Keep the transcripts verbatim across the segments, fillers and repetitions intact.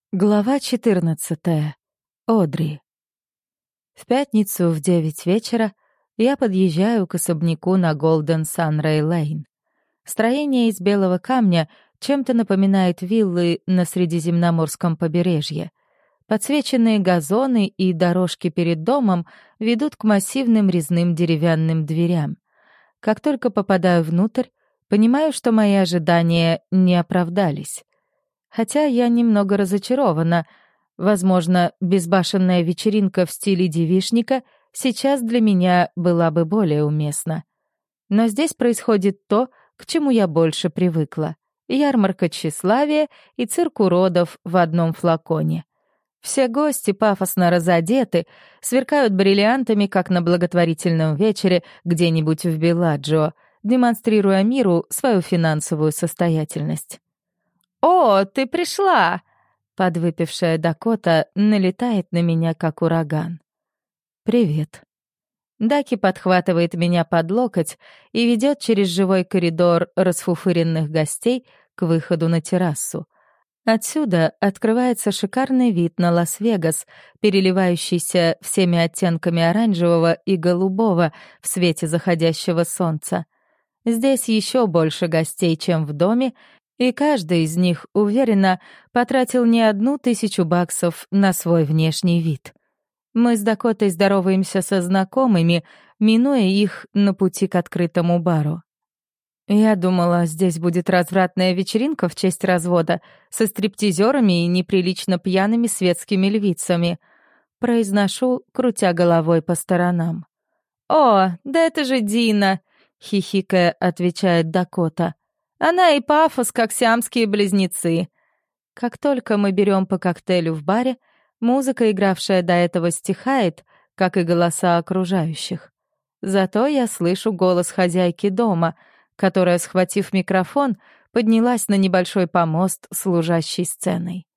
Глава четырнадцатая. Одри. В пятницу в девять вечера я подъезжаю к особняку на Голден Санрей Лейн. Строение из белого камня чем-то напоминает виллы на Средиземноморском побережье. Подсвеченные газоны и дорожки перед домом ведут к массивным резным деревянным дверям. Как только попадаю внутрь, понимаю, что мои ожидания не оправдались. Хотя я немного разочарована. Возможно, безбашенная вечеринка в стиле девичника сейчас для меня была бы более уместна. Но здесь происходит то, к чему я больше привыкла. Ярмарка тщеславия и цирк уродов в одном флаконе. Все гости пафосно разодеты, сверкают бриллиантами, как на благотворительном вечере где-нибудь в Белладжио, демонстрируя миру свою финансовую состоятельность. «О, ты пришла!» Подвыпившая Дакота налетает на меня, как ураган. «Привет». Даки подхватывает меня под локоть и ведет через живой коридор расфуфыренных гостей к выходу на террасу. Отсюда открывается шикарный вид на Лас-Вегас, переливающийся всеми оттенками оранжевого и голубого в свете заходящего солнца. Здесь еще больше гостей, чем в доме, и каждый из них, уверенно, потратил не одну тысячу баксов на свой внешний вид. Мы с Дакотой здороваемся со знакомыми, минуя их на пути к открытому бару. Я думала, здесь будет развратная вечеринка в честь развода со стриптизерами и неприлично пьяными светскими львицами. Произношу, крутя головой по сторонам. «О, да это же Дина!» — хихикая отвечает Дакота. Она и пафос, как сиамские близнецы. Как только мы берем по коктейлю в баре, музыка, игравшая до этого, стихает, как и голоса окружающих. Зато я слышу голос хозяйки дома, которая, схватив микрофон, поднялась на небольшой помост, служащий сценой.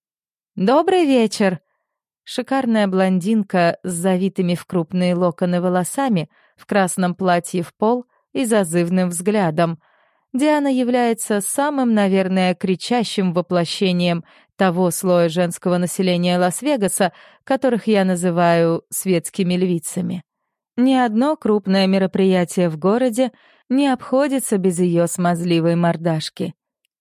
«Добрый вечер!» Шикарная блондинка с завитыми в крупные локоны волосами, в красном платье в пол и зазывным взглядом. Диана является самым, наверное, кричащим воплощением того слоя женского населения Лас-Вегаса, которых я называю светскими львицами. Ни одно крупное мероприятие в городе не обходится без ее смазливой мордашки.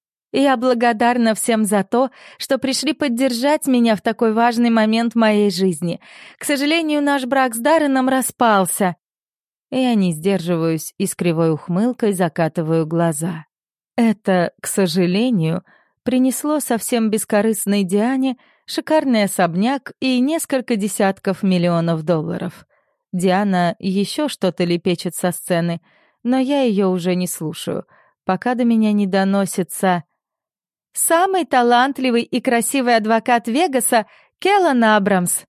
Я благодарна всем за то, что пришли поддержать меня в такой важный момент моей жизни. К сожалению, наш брак с Дарреном распался. Я не сдерживаюсь и с кривой ухмылкой закатываю глаза. Это, к сожалению, принесло совсем бескорыстной Диане шикарный особняк и несколько десятков миллионов долларов. Диана еще что-то лепечет со сцены, но я ее уже не слушаю, пока до меня не доносится «Самый талантливый и красивый адвокат Вегаса Келлан Абрамс».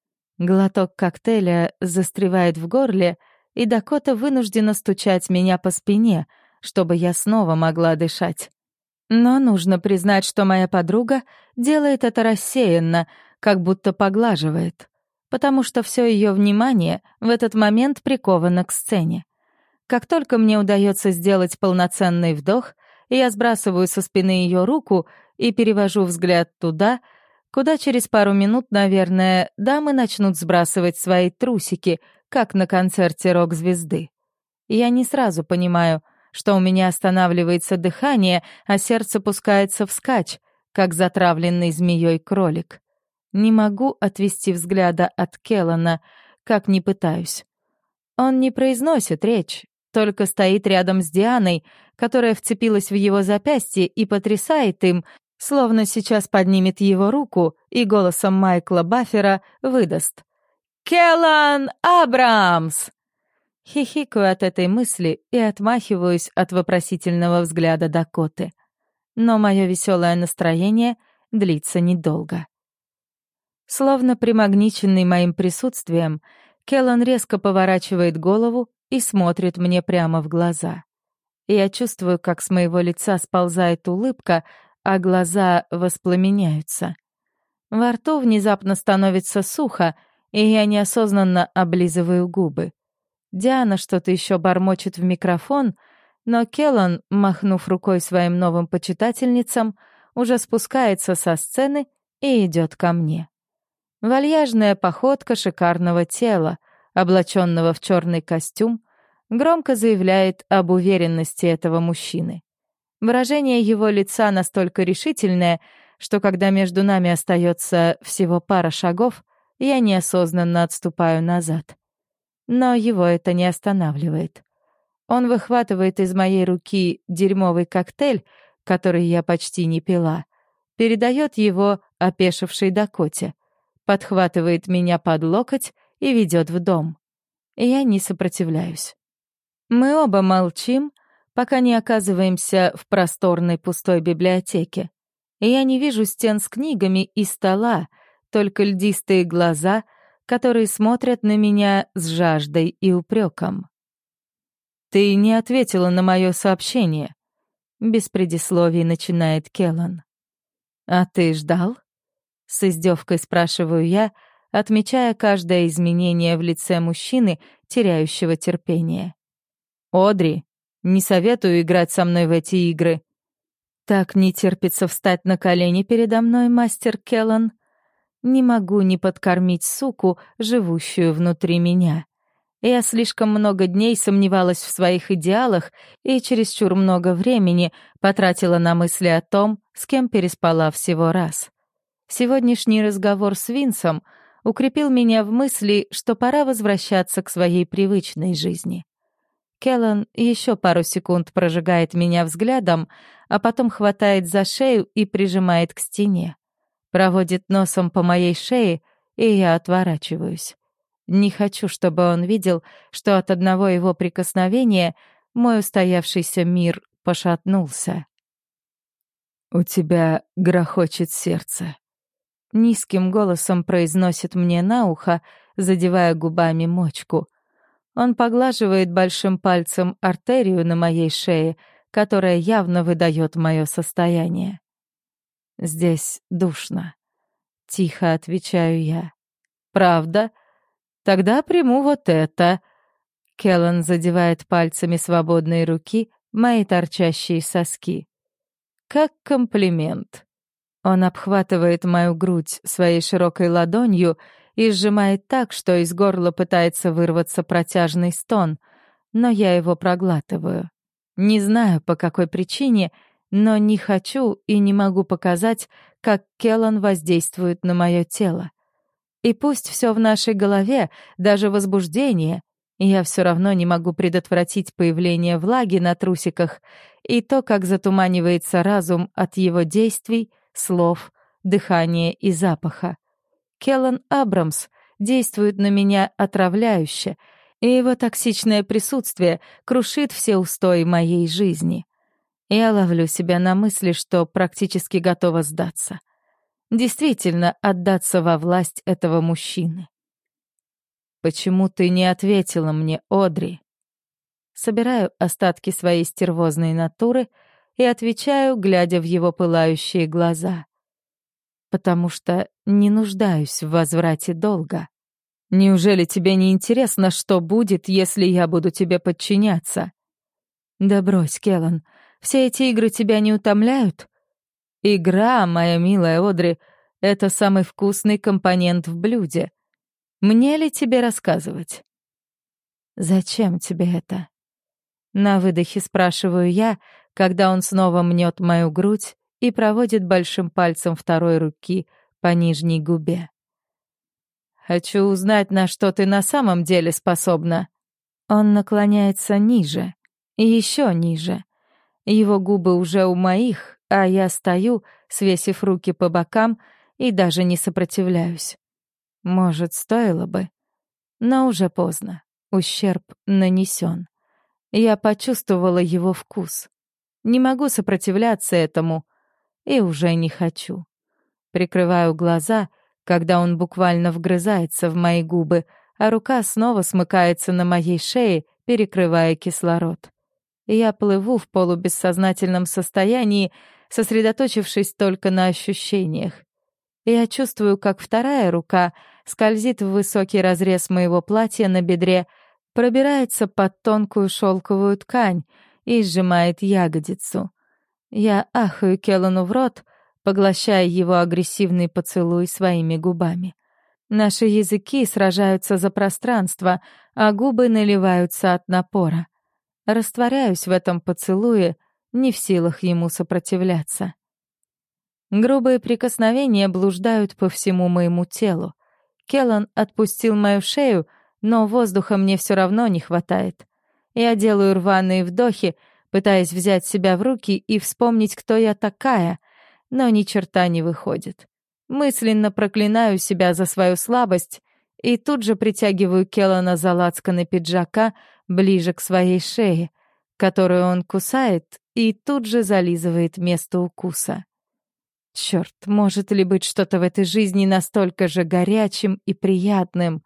Глоток коктейля застревает в горле, и Дакота вынуждена стучать меня по спине, чтобы я снова могла дышать. Но нужно признать, что моя подруга делает это рассеянно, как будто поглаживает, потому что все ее внимание в этот момент приковано к сцене. Как только мне удается сделать полноценный вдох, я сбрасываю со спины ее руку и перевожу взгляд туда, куда через пару минут, наверное, дамы начнут сбрасывать свои трусики, как на концерте рок-звезды. Я не сразу понимаю, что у меня останавливается дыхание, а сердце пускается вскачь, как затравленный змеей кролик. Не могу отвести взгляда от Келлана, как ни пытаюсь. Он не произносит речь, только стоит рядом с Дианой, которая вцепилась в его запястье и потрясает им, словно сейчас поднимет его руку и голосом Майкла Баффера выдаст: «Келлан Абрамс!» Хихикаю от этой мысли и отмахиваюсь от вопросительного взгляда Дакоты. Но мое веселое настроение длится недолго. Словно примагниченный моим присутствием, Келлан резко поворачивает голову и смотрит мне прямо в глаза. Я чувствую, как с моего лица сползает улыбка, а глаза воспламеняются. Во рту внезапно становится сухо, и я неосознанно облизываю губы. Диана что-то еще бормочет в микрофон, но Келлан, махнув рукой своим новым почитательницам, уже спускается со сцены и идет ко мне. Вальяжная походка шикарного тела, облаченного в черный костюм, громко заявляет об уверенности этого мужчины. Выражение его лица настолько решительное, что когда между нами остается всего пара шагов, я неосознанно отступаю назад. Но его это не останавливает. Он выхватывает из моей руки дерьмовый коктейль, который я почти не пила, передает его опешившей Дакоте, подхватывает меня под локоть и ведет в дом. Я не сопротивляюсь. Мы оба молчим, пока не оказываемся в просторной пустой библиотеке. И я не вижу стен с книгами и стола, только льдистые глаза, которые смотрят на меня с жаждой и упреком. «Ты не ответила на мое сообщение», — без предисловий начинает Келлан. «А ты ждал?» — с издевкой спрашиваю я, отмечая каждое изменение в лице мужчины, теряющего терпение. «Одри, не советую играть со мной в эти игры». Так не терпится встать на колени передо мной, мастер Келлан. Не могу не подкормить суку, живущую внутри меня. Я слишком много дней сомневалась в своих идеалах и чересчур много времени потратила на мысли о том, с кем переспала всего раз. Сегодняшний разговор с Винсом укрепил меня в мысли, что пора возвращаться к своей привычной жизни. Келлан еще пару секунд прожигает меня взглядом, а потом хватает за шею и прижимает к стене. Проводит носом по моей шее, и я отворачиваюсь. Не хочу, чтобы он видел, что от одного его прикосновения мой устоявшийся мир пошатнулся. «У тебя грохочет сердце», — низким голосом произносит мне на ухо, задевая губами мочку. Он поглаживает большим пальцем артерию на моей шее, которая явно выдает мое состояние. «Здесь душно», — тихо отвечаю я. «Правда? Тогда приму вот это». Келлан задевает пальцами свободной руки мои торчащие соски. Как комплимент. Он обхватывает мою грудь своей широкой ладонью и сжимает так, что из горла пытается вырваться протяжный стон, но я его проглатываю. Не знаю, по какой причине, но не хочу и не могу показать, как Келлан воздействует на мое тело. И пусть все в нашей голове, даже возбуждение, я все равно не могу предотвратить появление влаги на трусиках и то, как затуманивается разум от его действий, слов, дыхания и запаха. Келлан Абрамс действует на меня отравляюще, и его токсичное присутствие крушит все устои моей жизни. Я ловлю себя на мысли, что практически готова сдаться. Действительно, отдаться во власть этого мужчины. «Почему ты не ответила мне, Одри?» Собираю остатки своей стервозной натуры и отвечаю, глядя в его пылающие глаза. «Потому что не нуждаюсь в возврате долга. Неужели тебе не интересно, что будет, если я буду тебе подчиняться?» «Да брось, Келлан, все эти игры тебя не утомляют?» «Игра, моя милая Одри, — это самый вкусный компонент в блюде. Мне ли тебе рассказывать?» «Зачем тебе это?» На выдохе спрашиваю я, когда он снова мнет мою грудь и проводит большим пальцем второй руки по нижней губе. «Хочу узнать, на что ты на самом деле способна». Он наклоняется ниже, еще ниже. Его губы уже у моих, а я стою, свесив руки по бокам, и даже не сопротивляюсь. Может, стоило бы, но уже поздно. Ущерб нанесен. Я почувствовала его вкус. Не могу сопротивляться этому и уже не хочу. Прикрываю глаза, когда он буквально вгрызается в мои губы, а рука снова смыкается на моей шее, перекрывая кислород. Я плыву в полубессознательном состоянии, сосредоточившись только на ощущениях. Я чувствую, как вторая рука скользит в высокий разрез моего платья на бедре, пробирается под тонкую шелковую ткань и сжимает ягодицу. Я ахаю Келлану в рот, поглощая его агрессивный поцелуй своими губами. Наши языки сражаются за пространство, а губы наливаются от напора. Растворяюсь в этом поцелуе, не в силах ему сопротивляться. Грубые прикосновения блуждают по всему моему телу. Келлан отпустил мою шею, но воздуха мне все равно не хватает. Я делаю рваные вдохи, пытаясь взять себя в руки и вспомнить, кто я такая, но ни черта не выходит. Мысленно проклинаю себя за свою слабость и тут же притягиваю Келлана за лацканы пиджака ближе к своей шее, которую он кусает и тут же зализывает место укуса. Черт, может ли быть что-то в этой жизни настолько же горячим и приятным?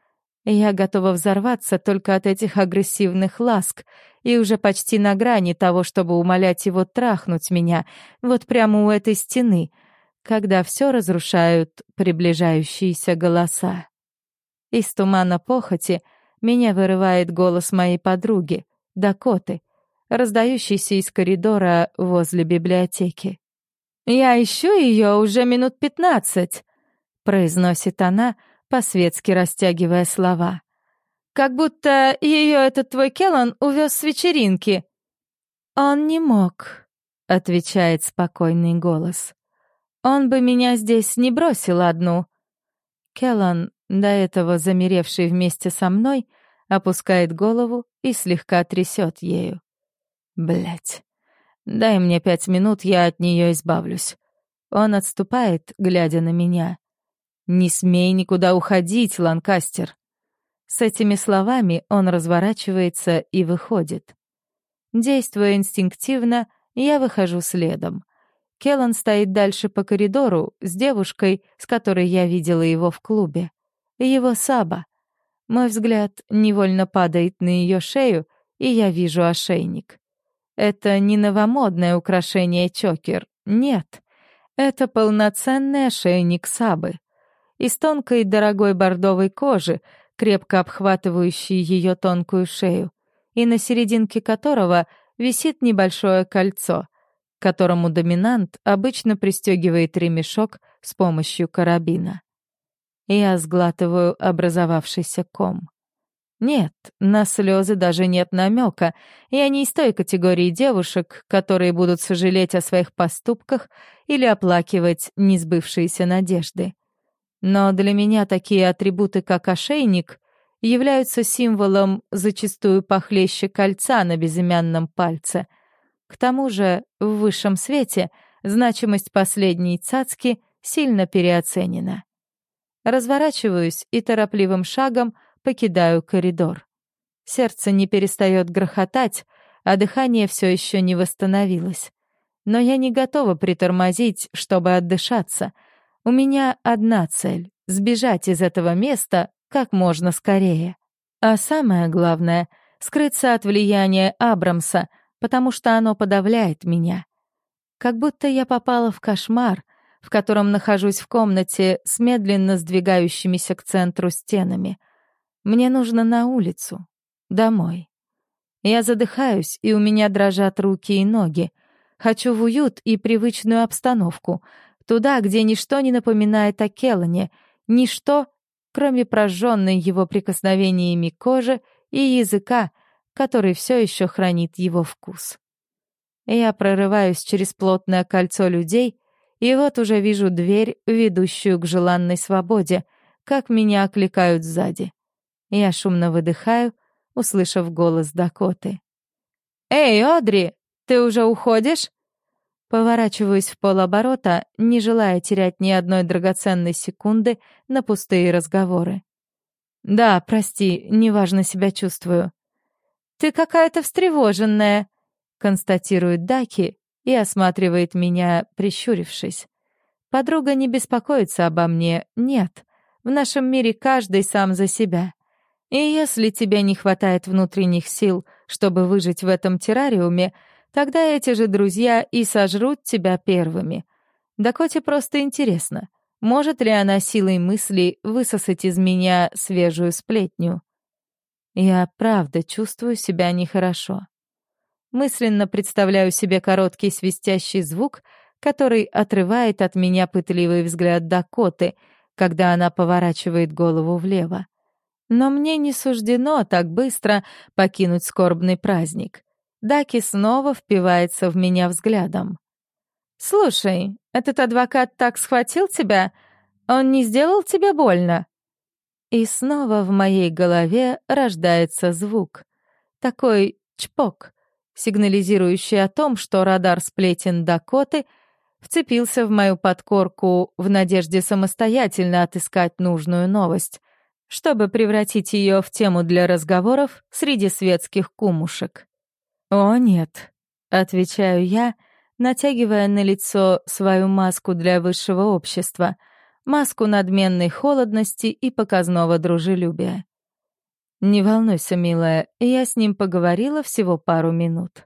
Я готова взорваться только от этих агрессивных ласк и уже почти на грани того, чтобы умолять его трахнуть меня, вот прямо у этой стены, когда все разрушают приближающиеся голоса. Из тумана похоти меня вырывает голос моей подруги, Дакоты, раздающийся из коридора возле библиотеки. «Я ищу ее уже минут пятнадцать», — произносит она, по-светски растягивая слова. «Как будто ее этот твой Келлан увез с вечеринки». «Он не мог», — отвечает спокойный голос. «Он бы меня здесь не бросил одну». Келлан, до этого замеревший вместе со мной, опускает голову и слегка трясет ею. Блять. Дай мне пять минут, я от нее избавлюсь. Он отступает, глядя на меня. «Не смей никуда уходить, Ланкастер!» С этими словами он разворачивается и выходит. Действуя инстинктивно, я выхожу следом. Келлан стоит дальше по коридору с девушкой, с которой я видела его в клубе. Его Саба. Мой взгляд невольно падает на ее шею, и я вижу ошейник. Это не новомодное украшение чокер, нет. Это полноценный ошейник Сабы. Из тонкой дорогой бордовой кожи, крепко обхватывающей ее тонкую шею, и на серединке которого висит небольшое кольцо, к которому доминант обычно пристегивает ремешок с помощью карабина. Я сглатываю образовавшийся ком. Нет, на слезы даже нет намека. Я не из той категории девушек, которые будут сожалеть о своих поступках или оплакивать несбывшиеся надежды. Но для меня такие атрибуты, как ошейник, являются символом зачастую похлеще кольца на безымянном пальце. К тому же, в высшем свете значимость последней цацки сильно переоценена. Разворачиваюсь и торопливым шагом покидаю коридор. Сердце не перестает грохотать, а дыхание все еще не восстановилось. Но я не готова притормозить, чтобы отдышаться. У меня одна цель — сбежать из этого места как можно скорее. А самое главное — скрыться от влияния Абрамса, потому что оно подавляет меня. Как будто я попала в кошмар, в котором нахожусь в комнате с медленно сдвигающимися к центру стенами. Мне нужно на улицу, домой. Я задыхаюсь, и у меня дрожат руки и ноги. Хочу в уют и привычную обстановку, туда, где ничто не напоминает о Келлане, ничто, кроме прожженной его прикосновениями кожи и языка, который все еще хранит его вкус. Я прорываюсь через плотное кольцо людей, и вот уже вижу дверь, ведущую к желанной свободе, как меня окликают сзади. Я шумно выдыхаю, услышав голос Дакоты. «Эй, Одри, ты уже уходишь?» Поворачиваюсь в полоборота, не желая терять ни одной драгоценной секунды на пустые разговоры. «Да, прости, неважно себя чувствую». «Ты какая-то встревоженная», — констатирует Даки и осматривает меня, прищурившись. Подруга не беспокоится обо мне, нет. В нашем мире каждый сам за себя. И если тебе не хватает внутренних сил, чтобы выжить в этом террариуме, тогда эти же друзья и сожрут тебя первыми. Дакоте просто интересно, может ли она силой мысли высосать из меня свежую сплетню. Я правда чувствую себя нехорошо. Мысленно представляю себе короткий свистящий звук, который отрывает от меня пытливый взгляд Дакоты, когда она поворачивает голову влево. Но мне не суждено так быстро покинуть скорбный праздник. Даки снова впивается в меня взглядом. «Слушай, этот адвокат так схватил тебя? Он не сделал тебе больно?» И снова в моей голове рождается звук. Такой чпок, сигнализирующий о том, что радар сплетен Дакоты вцепился в мою подкорку в надежде самостоятельно отыскать нужную новость, чтобы превратить ее в тему для разговоров среди светских кумушек. «О, нет», — отвечаю я, натягивая на лицо свою маску для высшего общества, маску надменной холодности и показного дружелюбия. «Не волнуйся, милая, я с ним поговорила всего пару минут».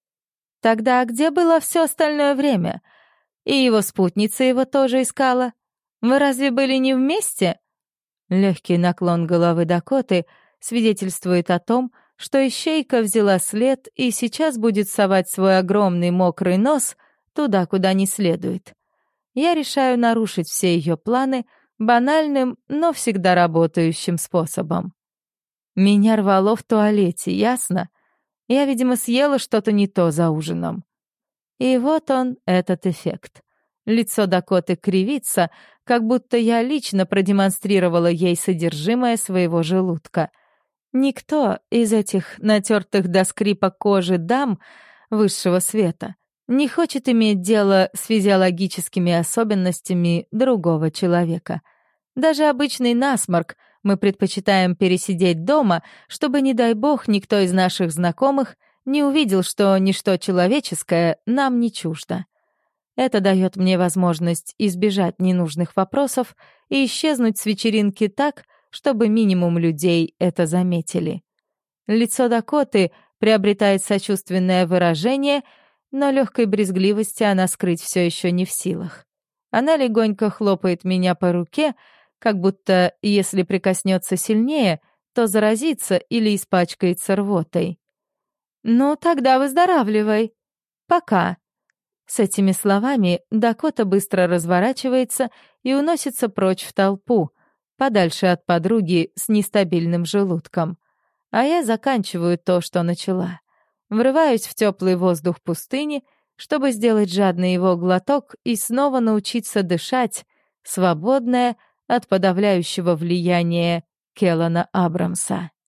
«Тогда где было все остальное время? И его спутница его тоже искала? Вы разве были не вместе?» Легкий наклон головы Дакоты свидетельствует о том, что ищейка взяла след и сейчас будет совать свой огромный мокрый нос туда, куда не следует. Я решаю нарушить все ее планы банальным, но всегда работающим способом. Меня рвало в туалете, ясно? Я, видимо, съела что-то не то за ужином. И вот он, этот эффект. Лицо Дакоты кривится, как будто я лично продемонстрировала ей содержимое своего желудка. Никто из этих натертых до скрипа кожи дам высшего света не хочет иметь дело с физиологическими особенностями другого человека. Даже обычный насморк мы предпочитаем пересидеть дома, чтобы, не дай бог, никто из наших знакомых не увидел, что ничто человеческое нам не чуждо. Это дает мне возможность избежать ненужных вопросов и исчезнуть с вечеринки так, чтобы минимум людей это заметили. Лицо Дакоты приобретает сочувственное выражение, но легкой брезгливости она скрыть все еще не в силах. Она легонько хлопает меня по руке, как будто, если прикоснется сильнее, то заразится или испачкается рвотой. «Ну, тогда выздоравливай. Пока». С этими словами Дакота быстро разворачивается и уносится прочь в толпу, подальше от подруги с нестабильным желудком. А я заканчиваю то, что начала. Врываюсь в теплый воздух пустыни, чтобы сделать жадный его глоток и снова научиться дышать, свободная от подавляющего влияния Келлана Абрамса.